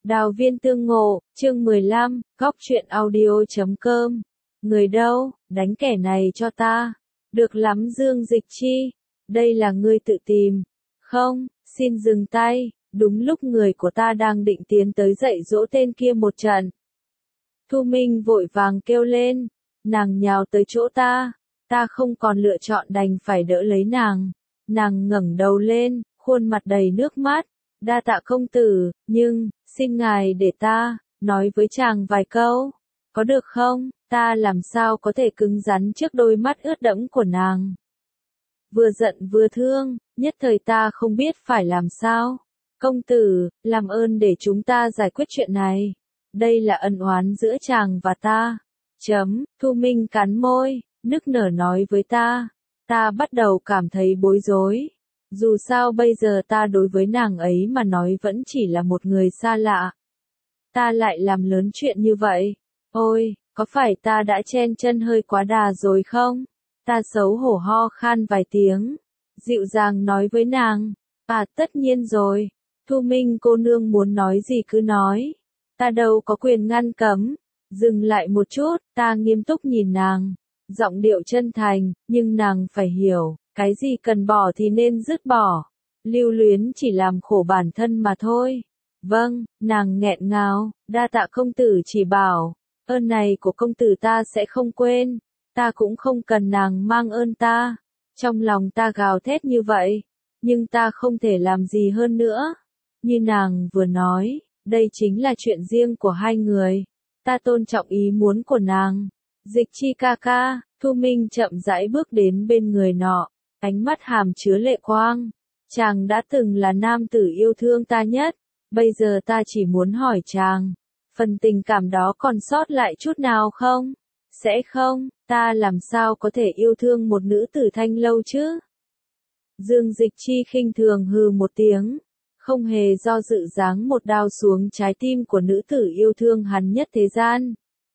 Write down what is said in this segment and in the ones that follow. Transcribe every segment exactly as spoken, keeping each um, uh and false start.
Đào viên tương ngộ, chương mười lăm, góc truyện audio chấm com. Người đâu, đánh kẻ này cho ta. Được lắm Dương Dịch Chi. Đây là ngươi tự tìm. Không, xin dừng tay. Đúng lúc người của ta đang định tiến tới dạy dỗ tên kia một trận. Thu Minh vội vàng kêu lên. Nàng nhào tới chỗ ta. Ta không còn lựa chọn đành phải đỡ lấy nàng. Nàng ngẩng đầu lên, khuôn mặt đầy nước mắt. Đa tạ công tử, nhưng, xin ngài để ta, nói với chàng vài câu. Có được không? Ta làm sao có thể cứng rắn trước đôi mắt ướt đẫm của nàng. Vừa giận vừa thương, nhất thời ta không biết phải làm sao. Công tử, làm ơn để chúng ta giải quyết chuyện này. Đây là ân oán giữa chàng và ta. Chấm, Thu Minh cắn môi, nức nở nói với ta. Ta bắt đầu cảm thấy bối rối. Dù sao bây giờ ta đối với nàng ấy mà nói vẫn chỉ là một người xa lạ. Ta lại làm lớn chuyện như vậy. Ôi, có phải ta đã chen chân hơi quá đà rồi không? Ta xấu hổ ho khan vài tiếng. Dịu dàng nói với nàng. À tất nhiên rồi. Thu Minh cô nương muốn nói gì cứ nói. Ta đâu có quyền ngăn cấm. Dừng lại một chút, ta nghiêm túc nhìn nàng. Giọng điệu chân thành, nhưng nàng phải hiểu. Cái gì cần bỏ thì nên dứt bỏ. Lưu luyến chỉ làm khổ bản thân mà thôi. Vâng, nàng nghẹn ngào, đa tạ công tử chỉ bảo. Ơn này của công tử ta sẽ không quên. Ta cũng không cần nàng mang ơn ta. Trong lòng ta gào thét như vậy. Nhưng ta không thể làm gì hơn nữa. Như nàng vừa nói, đây chính là chuyện riêng của hai người. Ta tôn trọng ý muốn của nàng. Dịch Chi ca ca, Thu Minh chậm rãi bước đến bên người nọ. Ánh mắt hàm chứa lệ quang. Chàng đã từng là nam tử yêu thương ta nhất. Bây giờ ta chỉ muốn hỏi chàng. Phần tình cảm đó còn sót lại chút nào không? Sẽ không, ta làm sao có thể yêu thương một nữ tử thanh lâu chứ? Dương Dịch Chi khinh thường hừ một tiếng. Không hề do dự giáng một đao xuống trái tim của nữ tử yêu thương hắn nhất thế gian.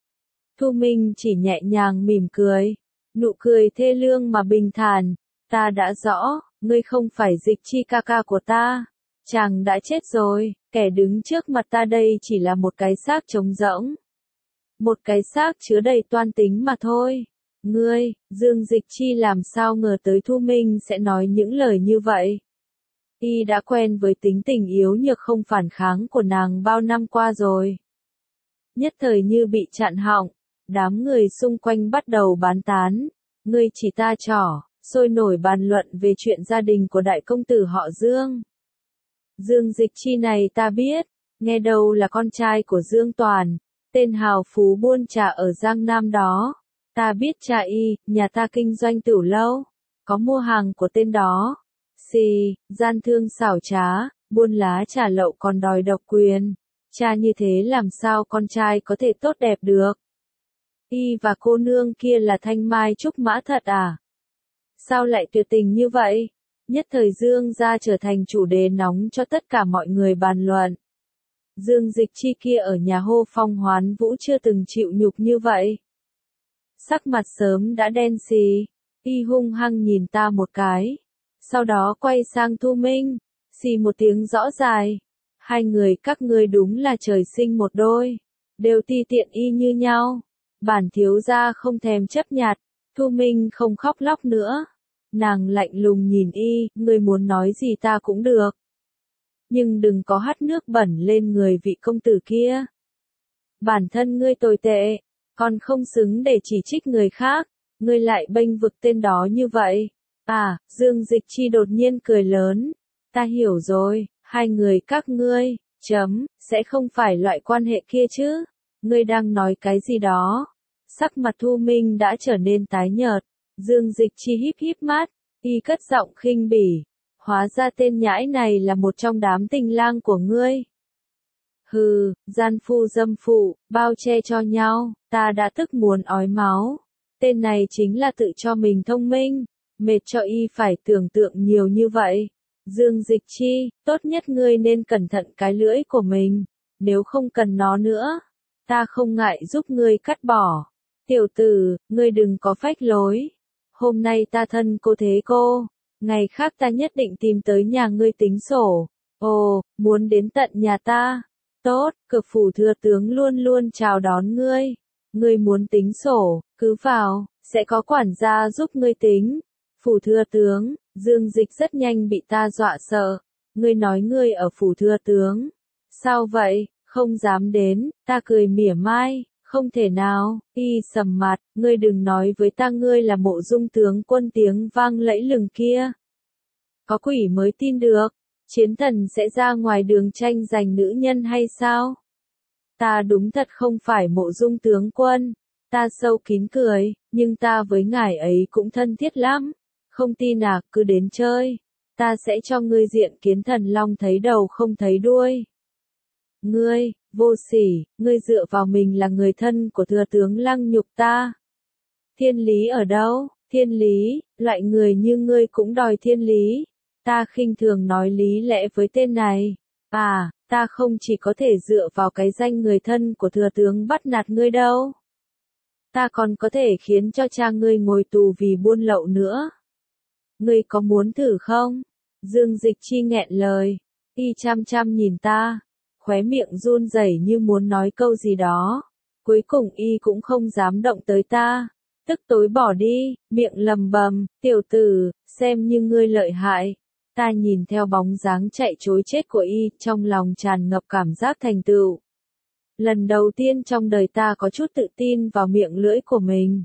Thu Minh chỉ nhẹ nhàng mỉm cười. Nụ cười thê lương mà bình thản. Ta đã rõ, ngươi không phải Dịch Chi ca ca của ta. Chàng đã chết rồi, kẻ đứng trước mặt ta đây chỉ là một cái xác trống rỗng. Một cái xác chứa đầy toan tính mà thôi. Ngươi, Dương Dịch Chi làm sao ngờ tới Thu Minh sẽ nói những lời như vậy. Y đã quen với tính tình yếu nhược không phản kháng của nàng bao năm qua rồi. Nhất thời như bị chặn họng, đám người xung quanh bắt đầu bán tán. Ngươi chỉ ta trỏ. Sôi nổi bàn luận về chuyện gia đình của đại công tử họ Dương. Dương Dịch Chi này ta biết, nghe đâu là con trai của Dương Toàn, tên hào phú buôn trà ở Giang Nam đó. Ta biết cha y, nhà ta kinh doanh tửu lâu, có mua hàng của tên đó. Xì, gian thương xảo trá, buôn lá trà lậu còn đòi độc quyền. Cha như thế làm sao con trai có thể tốt đẹp được? Y và cô nương kia là thanh mai trúc mã thật à? Sao lại tuyệt tình như vậy? Nhất thời Dương gia trở thành chủ đề nóng cho tất cả mọi người bàn luận. Dương Dịch Chi kia ở nhà hô phong hoán vũ chưa từng chịu nhục như vậy. Sắc mặt sớm đã đen xì. Y hung hăng nhìn ta một cái. Sau đó quay sang Thu Minh. Xì một tiếng rõ dài. Hai người các ngươi đúng là trời sinh một đôi. Đều ti tiện y như nhau. Bản thiếu gia không thèm chấp nhặt. Thu Minh không khóc lóc nữa. Nàng lạnh lùng nhìn y, ngươi muốn nói gì ta cũng được. Nhưng đừng có hắt nước bẩn lên người vị công tử kia. Bản thân ngươi tồi tệ, còn không xứng để chỉ trích người khác, ngươi lại bênh vực tên đó như vậy. À, Dương Dịch Chi đột nhiên cười lớn. Ta hiểu rồi, hai người các ngươi, chấm, sẽ không phải loại quan hệ kia chứ. Ngươi đang nói cái gì đó? Sắc mặt Thu Minh đã trở nên tái nhợt. Dương Dịch Chi híp híp mắt, y cất giọng khinh bỉ. Hóa ra tên nhãi này là một trong đám tình lang của ngươi. Hừ, gian phu dâm phụ, bao che cho nhau, ta đã tức muốn ói máu. Tên này chính là tự cho mình thông minh, mệt cho y phải tưởng tượng nhiều như vậy. Dương Dịch Chi, tốt nhất ngươi nên cẩn thận cái lưỡi của mình, nếu không cần nó nữa, ta không ngại giúp ngươi cắt bỏ. Tiểu tử, ngươi đừng có phách lối. Hôm nay ta thân cô thế cô, ngày khác ta nhất định tìm tới nhà ngươi tính sổ. Ồ, muốn đến tận nhà ta. Tốt, cực phủ thừa tướng luôn luôn chào đón ngươi. Ngươi muốn tính sổ, cứ vào, sẽ có quản gia giúp ngươi tính. Phủ thừa tướng, Dương Dịch rất nhanh bị ta dọa sợ. Ngươi nói ngươi ở phủ thừa tướng. Sao vậy, không dám đến, ta cười mỉa mai. Không thể nào, y sầm mặt, ngươi đừng nói với ta ngươi là Mộ Dung tướng quân tiếng vang lẫy lừng kia. Có quỷ mới tin được, chiến thần sẽ ra ngoài đường tranh giành nữ nhân hay sao? Ta đúng thật không phải Mộ Dung tướng quân, ta sâu kín cười, nhưng ta với ngài ấy cũng thân thiết lắm, không tin à, cứ đến chơi, ta sẽ cho ngươi diện kiến thần long thấy đầu không thấy đuôi. Ngươi, vô sỉ, ngươi dựa vào mình là người thân của thừa tướng lăng nhục ta. Thiên lý ở đâu? Thiên lý, loại người như ngươi cũng đòi thiên lý. Ta khinh thường nói lý lẽ với tên này. À, ta không chỉ có thể dựa vào cái danh người thân của thừa tướng bắt nạt ngươi đâu. Ta còn có thể khiến cho cha ngươi ngồi tù vì buôn lậu nữa. Ngươi có muốn thử không? Dương Dịch Chi nghẹn lời. Y chăm chăm nhìn ta. Khóe miệng run rẩy như muốn nói câu gì đó. Cuối cùng y cũng không dám động tới ta. Tức tối bỏ đi, miệng lầm bầm, tiểu tử, xem như ngươi lợi hại. Ta nhìn theo bóng dáng chạy trối chết của y, trong lòng tràn ngập cảm giác thành tựu. Lần đầu tiên trong đời ta có chút tự tin vào miệng lưỡi của mình.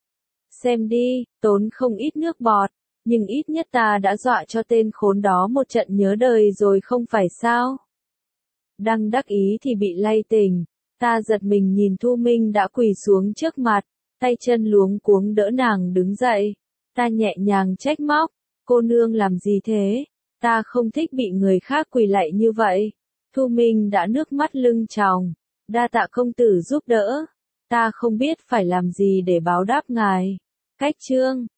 Xem đi, tốn không ít nước bọt, nhưng ít nhất ta đã dọa cho tên khốn đó một trận nhớ đời rồi không phải sao? Đang đắc ý thì bị lay tỉnh, ta giật mình nhìn Thu Minh đã quỳ xuống trước mặt, tay chân luống cuống đỡ nàng đứng dậy. Ta nhẹ nhàng trách móc, cô nương làm gì thế? Ta không thích bị người khác quỳ lạy như vậy. Thu Minh đã nước mắt lưng tròng, đa tạ công tử giúp đỡ. Ta không biết phải làm gì để báo đáp ngài. Cách chương